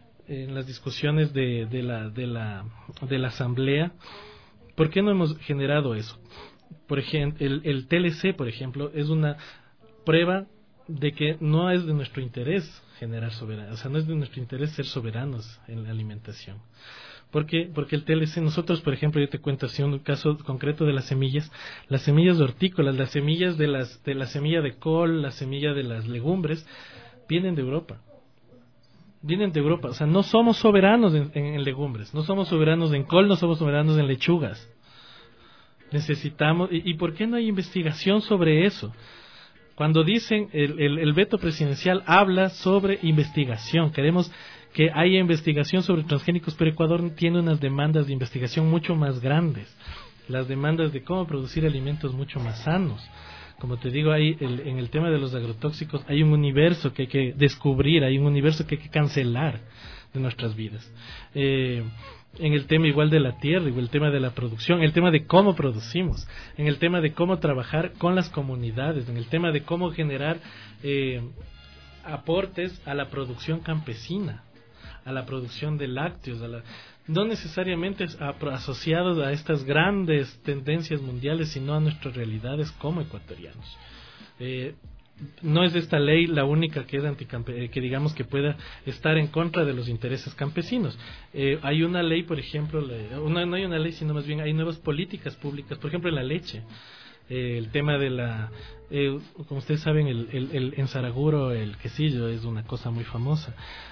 de la Asamblea? ¿Por qué no hemos generado eso? Por ejemplo, el TLC, por ejemplo, es una prueba de que no es de nuestro interés generar soberanía, o sea, no es de nuestro interés ser soberanos en la alimentación. ¿Por qué? Porque el TLC, nosotros, por ejemplo, yo te cuento así un caso concreto de las semillas hortícolas, las semillas de la semilla de col, la semilla de las legumbres, vienen de Europa. vienen de Europa. O sea, no somos soberanos en legumbres, no somos soberanos en col, no somos soberanos en lechugas. Necesitamos, ¿y por qué no hay investigación sobre eso? Cuando dicen el veto presidencial habla sobre investigación, queremos que haya investigación sobre transgénicos, pero Ecuador tiene unas demandas de investigación mucho más grandes, las demandas de cómo producir alimentos mucho más sanos. Como te digo, en el tema de los agrotóxicos hay un universo que hay que descubrir, hay un universo que hay que cancelar de nuestras vidas. En el tema igual de la tierra, igual el tema de la producción, el tema de cómo producimos, en el tema de cómo trabajar con las comunidades, en el tema de cómo generar aportes a la producción campesina, a la producción de lácteos, no necesariamente asociados a estas grandes tendencias mundiales, sino a nuestras realidades como ecuatorianos. No es esta ley la única que es que digamos que pueda estar en contra de los intereses campesinos. Hay una ley, por ejemplo, no hay una ley, sino más bien hay nuevas políticas públicas, por ejemplo en la leche. El tema de como ustedes saben, en Saraguro el quesillo es una cosa muy famosa.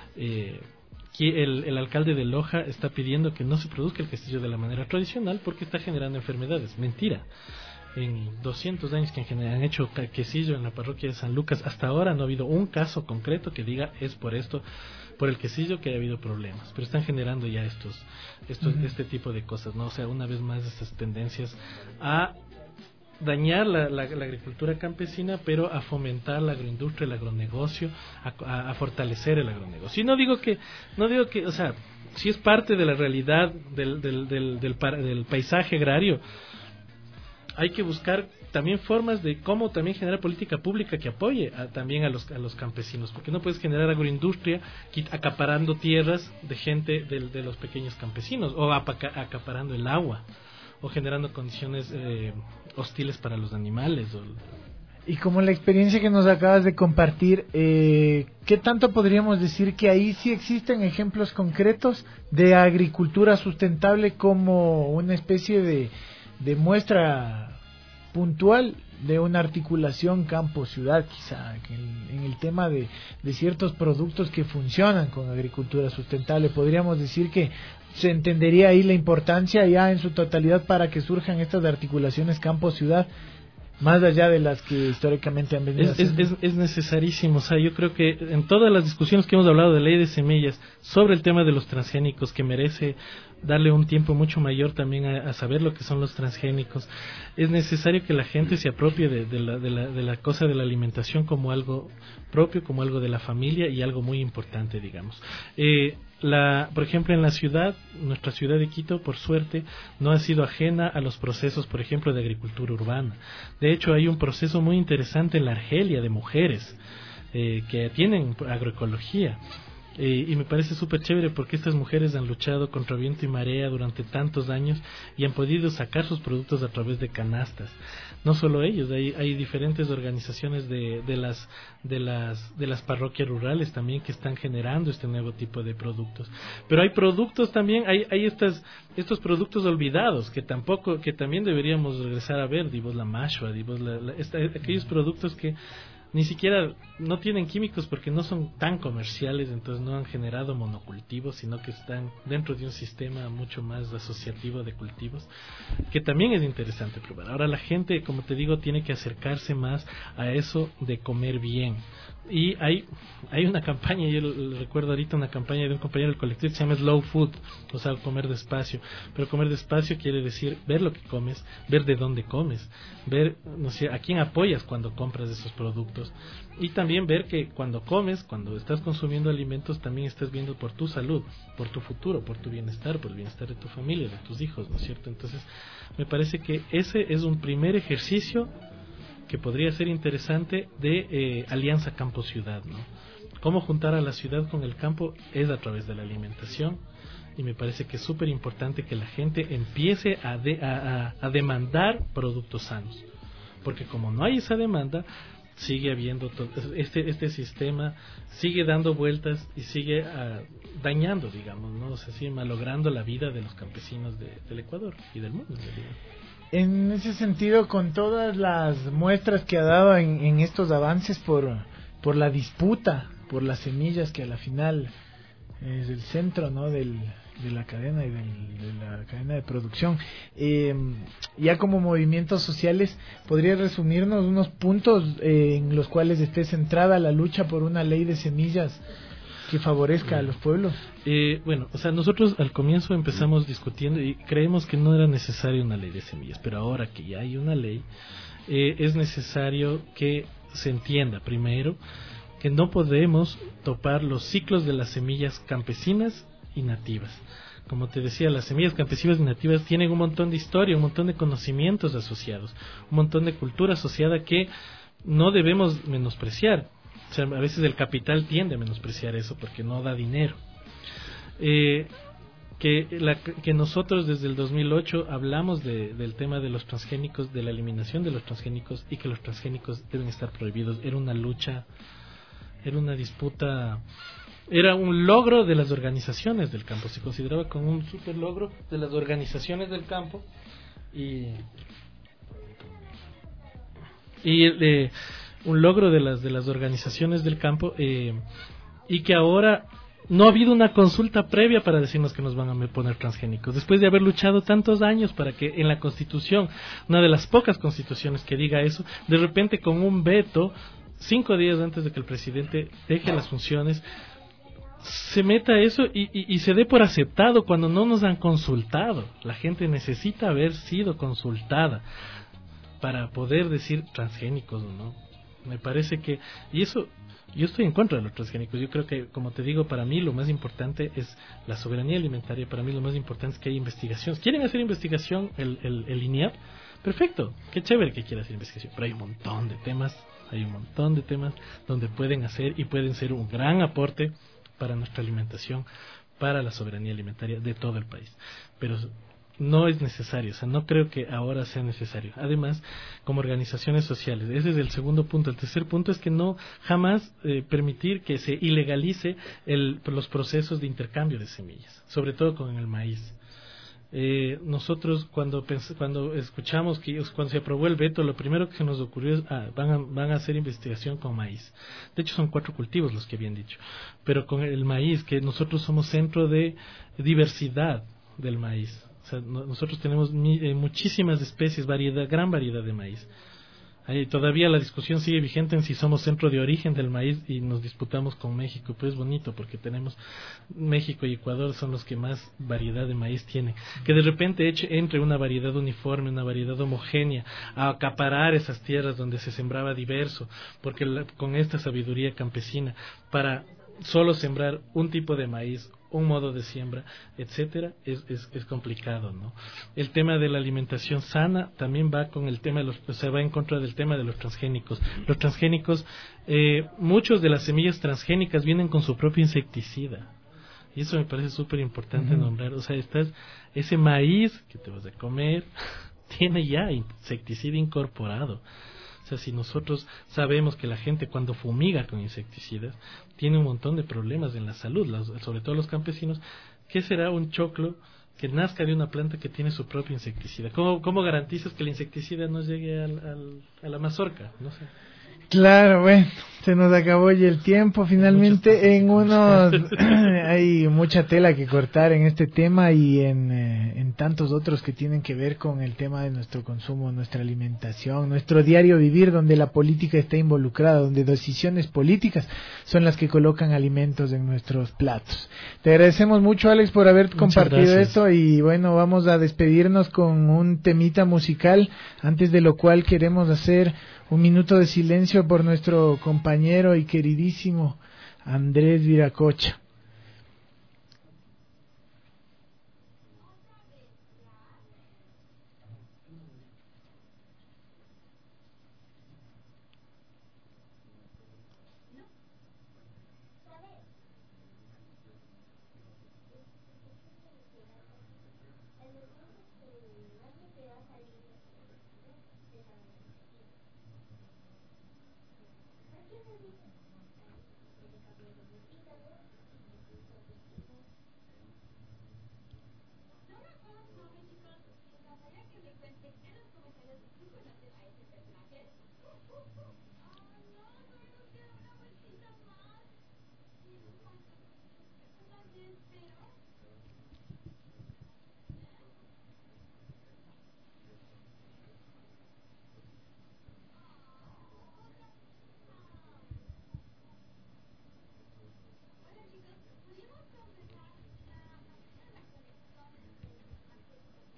El alcalde de Loja está pidiendo que no se produzca el quesillo de la manera tradicional porque está generando enfermedades. Mentira. En 200 años que han hecho quesillo en la parroquia de San Lucas, hasta ahora no ha habido un caso concreto que diga es por el quesillo que ha habido problemas, pero están generando ya este tipo de cosas, ¿no? O sea, una vez más estas tendencias a dañar la agricultura campesina, pero a fomentar la agroindustria, el agronegocio, a fortalecer el agronegocio. Y no digo que, o sea, si es parte de la realidad del paisaje agrario, hay que buscar también formas de cómo también generar política pública que apoye también a los campesinos, porque no puedes generar agroindustria acaparando tierras de gente de los pequeños campesinos, o acaparando el agua, o generando condiciones hostiles para los animales. Y como la experiencia que nos acabas de compartir, ¿qué tanto podríamos decir que ahí sí existen ejemplos concretos de agricultura sustentable como una especie de muestra puntual de una articulación campo-ciudad, quizá en el tema de ciertos productos que funcionan con agricultura sustentable? Podríamos decir que se entendería ahí la importancia ya en su totalidad para que surjan estas articulaciones campo-ciudad, más allá de las que históricamente han venido haciendo. Es necesarísimo. O sea, yo creo que en todas las discusiones que hemos hablado de ley de semillas sobre el tema de los transgénicos, que merece darle un tiempo mucho mayor también a saber lo que son los transgénicos, es necesario que la gente se apropie de la cosa de la alimentación como algo propio, como algo de la familia y algo muy importante, digamos. Por ejemplo, en la ciudad, nuestra ciudad de Quito, por suerte, no ha sido ajena a los procesos, por ejemplo, de agricultura urbana. De hecho, hay un proceso muy interesante en la Argelia de mujeres que tienen agroecología. Y me parece súper chévere porque estas mujeres han luchado contra viento y marea durante tantos años y han podido sacar sus productos a través de canastas. No solo ellos, hay diferentes organizaciones de las parroquias rurales también que están generando este nuevo tipo de productos. Pero hay productos también, hay estos productos olvidados que también deberíamos regresar a ver, digamos la mashua, digamos aquellos productos que ni siquiera no tienen químicos porque no son tan comerciales, entonces no han generado monocultivos, sino que están dentro de un sistema mucho más asociativo de cultivos, que también es interesante probar. Ahora la gente, como te digo, tiene que acercarse más a eso de comer bien. Y hay una campaña, yo recuerdo ahorita una campaña de un compañero del colectivo que se llama Slow Food, o sea, comer despacio. Pero comer despacio quiere decir ver lo que comes, ver de dónde comes, ver, no sé, a quién apoyas cuando compras esos productos. Y también ver que cuando comes, cuando estás consumiendo alimentos, también estás viendo por tu salud, por tu futuro, por tu bienestar, por el bienestar de tu familia, de tus hijos, ¿no es cierto? Entonces, me parece que ese es un primer ejercicio que podría ser interesante de alianza campo-ciudad, ¿no? Cómo juntar a la ciudad con el campo es a través de la alimentación, y me parece que es súper importante que la gente empiece a demandar productos sanos, porque como no hay esa demanda, sigue habiendo este sistema sigue dando vueltas y sigue dañando, digamos, ¿no? O sea, sigue malogrando la vida de los campesinos del Ecuador y del mundo, en realidad. En ese sentido, con todas las muestras que ha dado en estos avances por la disputa, por las semillas que a la final es el centro, ¿no?, de la cadena y de la cadena de producción. Ya como movimientos sociales, ¿podría resumirnos unos puntos en los cuales esté centrada la lucha por una ley de semillas que favorezca a los pueblos? Bueno, o sea, nosotros al comienzo empezamos discutiendo y creemos que no era necesaria una ley de semillas, pero ahora que ya hay una ley, es necesario que se entienda primero que no podemos topar los ciclos de las semillas campesinas y nativas. Como te decía, las semillas campesinas y nativas tienen un montón de historia, un montón de conocimientos asociados, un montón de cultura asociada que no debemos menospreciar. O sea, a veces el capital tiende a menospreciar eso porque no da dinero. Que nosotros desde el 2008 hablamos del tema de los transgénicos, de la eliminación de los transgénicos, y que los transgénicos deben estar prohibidos. Era una lucha, era una disputa, era un logro de las organizaciones del campo, se consideraba como un super logro de las organizaciones del campo y un logro de las organizaciones del campo, y que ahora no ha habido una consulta previa para decirnos que nos van a poner transgénicos, después de haber luchado tantos años para que en la Constitución, una de las pocas constituciones que diga eso, de repente con un veto 5 días antes de que el presidente deje las funciones, se meta eso y se dé por aceptado cuando no nos han consultado. La gente necesita haber sido consultada para poder decir transgénicos o no. Me parece que, y eso, yo estoy en contra de los transgénicos. Yo creo que, como te digo, para mí lo más importante es la soberanía alimentaria. Para mí lo más importante es que haya investigación. ¿Quieren hacer investigación el INIAP? Perfecto, qué chévere que quiera hacer investigación, pero hay un montón de temas donde pueden hacer y pueden ser un gran aporte para nuestra alimentación, para la soberanía alimentaria de todo el país. Pero no es necesario, o sea, no creo que ahora sea necesario. Además, como organizaciones sociales, ese es el segundo punto. El tercer punto es que no jamás permitir que se ilegalice los procesos de intercambio de semillas, sobre todo con el maíz. Nosotros cuando escuchamos cuando se aprobó el veto, lo primero que se nos ocurrió es van a hacer investigación con maíz. De hecho son 4 cultivos los que habían dicho, pero con el maíz, que nosotros somos centro de diversidad del maíz. O sea, nosotros tenemos muchísimas especies, gran variedad de maíz. Todavía la discusión sigue vigente en si somos centro de origen del maíz y nos disputamos con México. Pues es bonito porque tenemos México y Ecuador son los que más variedad de maíz tienen. Que de repente entre una variedad uniforme, una variedad homogénea, a acaparar esas tierras donde se sembraba diverso, porque con esta sabiduría campesina, para solo sembrar un tipo de maíz, un modo de siembra, etcétera, es complicado, ¿no? El tema de la alimentación sana también va con el tema va en contra del tema de los transgénicos. Los transgénicos, muchos de las semillas transgénicas vienen con su propio insecticida. Y eso me parece súper importante nombrar. O sea, ese maíz que te vas a comer tiene ya insecticida incorporado. O sea, si nosotros sabemos que la gente cuando fumiga con insecticidas tiene un montón de problemas en la salud, sobre todo los campesinos, ¿qué será un choclo que nazca de una planta que tiene su propio insecticida? ¿Cómo garantizas que el insecticida no llegue a la mazorca? No sé. Claro, bueno, se nos acabó ya el tiempo. Finalmente, hay mucha tela que cortar en este tema y en tantos otros que tienen que ver con el tema de nuestro consumo, nuestra alimentación, nuestro diario vivir, donde la política está involucrada, donde decisiones políticas son las que colocan alimentos en nuestros platos. Te agradecemos mucho, Alex, por haber compartido esto, y bueno, vamos a despedirnos con un temita musical, antes de lo cual queremos hacer un minuto de silencio por nuestro compañero y queridísimo Andrés Viracocha.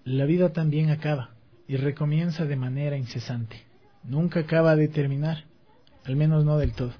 la vida también acaba y recomienza de manera incesante. Nunca acaba de terminar, al menos no del todo.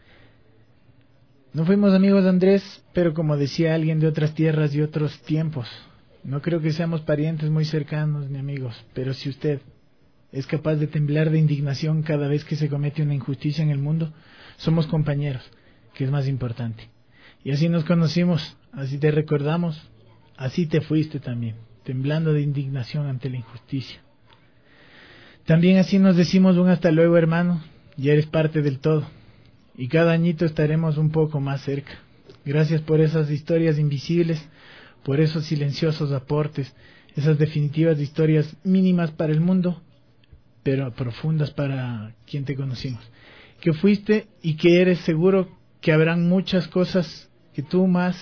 No fuimos amigos de Andrés, pero como decía alguien de otras tierras y otros tiempos, no creo que seamos parientes muy cercanos ni amigos, pero si usted es capaz de temblar de indignación cada vez que se comete una injusticia en el mundo, somos compañeros, que es más importante. Y así nos conocimos, así te recordamos, así te fuiste también, temblando de indignación ante la injusticia. También así nos decimos un hasta luego, hermano, ya eres parte del todo, y cada añito estaremos un poco más cerca. Gracias por esas historias invisibles, por esos silenciosos aportes, esas definitivas historias mínimas para el mundo, pero profundas para quien te conocimos. Que fuiste y que eres seguro que habrán muchas cosas que tú más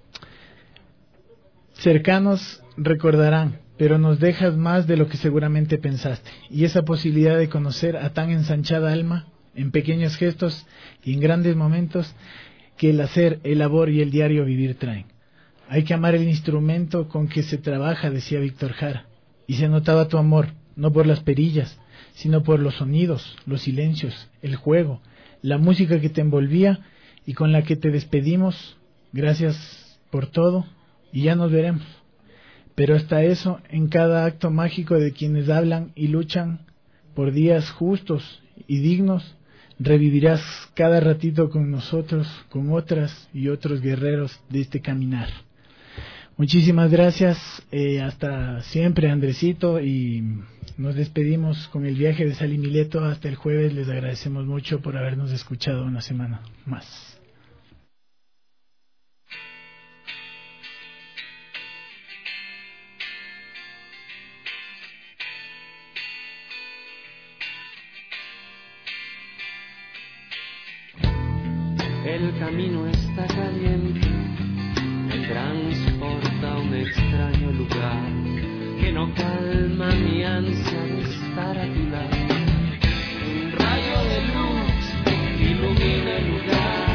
cercanos recordarán, pero nos dejas más de lo que seguramente pensaste. Y esa posibilidad de conocer a tan ensanchada alma, en pequeños gestos y en grandes momentos, que el hacer, el labor y el diario vivir traen. Hay que amar el instrumento con que se trabaja, decía Víctor Jara, y se notaba tu amor, no por las perillas, sino por los sonidos, los silencios, el juego, la música que te envolvía y con la que te despedimos. Gracias por todo y ya nos veremos. Pero hasta eso, en cada acto mágico de quienes hablan y luchan por días justos y dignos, revivirás cada ratito con nosotros, con otras y otros guerreros de este caminar. Muchísimas gracias, hasta siempre, Andresito, y nos despedimos con el viaje de Sal y Mileto hasta el jueves. Les agradecemos mucho por habernos escuchado una semana más. El camino está caliente, me transporta a un extraño lugar que no calma mi ansia de estar a tu lado. Un rayo de luz ilumina el lugar.